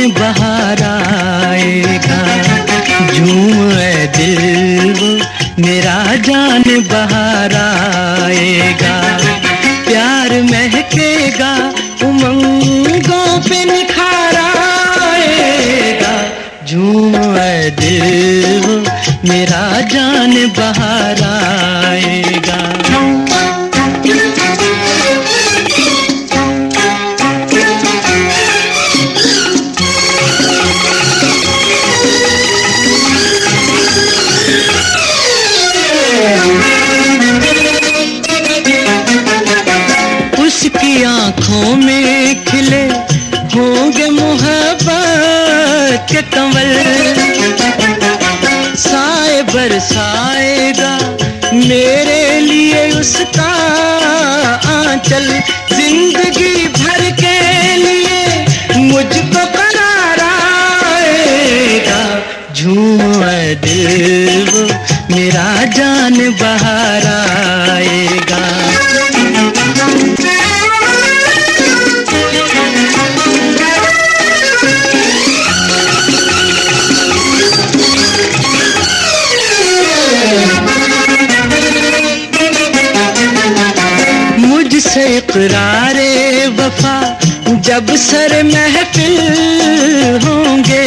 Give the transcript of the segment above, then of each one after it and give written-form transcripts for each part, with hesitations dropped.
बहार आएगा। झूम ऐ दिल वो मेरा जान बहार आएगा। प्यार महकेगा उमंगों पे निखार आएगा। झूम ऐ दिल वो मेरा जान बहार आएगा। उसकी आँखों में खिले होंगे मोहब्बत के कमल। साए बरसाएगा मेरे लिए उसका आंचल। जिंदगी भर के लिए मुझको करार आएगा। झूम ऐ दिल वो मेरा जान बहार आएगा। मुझसे इक़रारे वफा जब सर महफिल होंगे।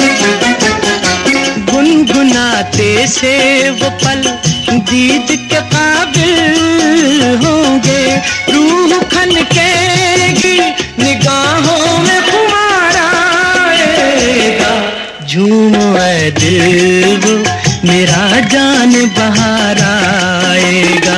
गुनगुनाते से वो पल दीद के काबिल होंगे। रूह खनकेगी निगाहों में खुमार आएगा। झूम ऐ दिल वो मेरा जान बहार आएगा।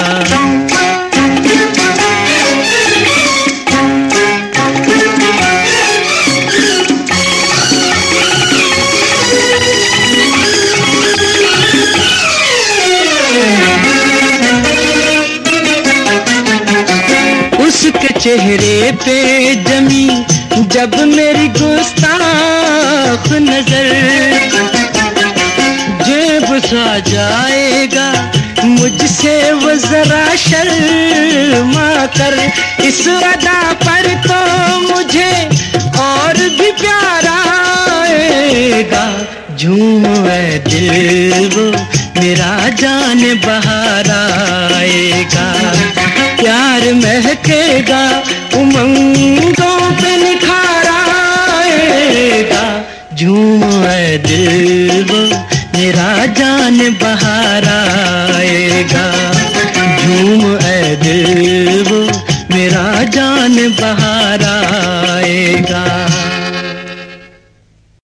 उसके चेहरे पे जमी जब मेरी गुस्ताख नजर। जेब सा जाएगा मुझसे वो जरा शर्मा कर। इस अदा पर तो मुझे और भी प्यार आएगा। झूम ऐ दिल वो मेरा जान बहार आएगा। प्यार महकेगा उमंगों पे निखार आएगा। झूम ऐ दिल वो मेरा जान बहार आएगा। झूम ऐ दिल वो मेरा जान बहार आएगा।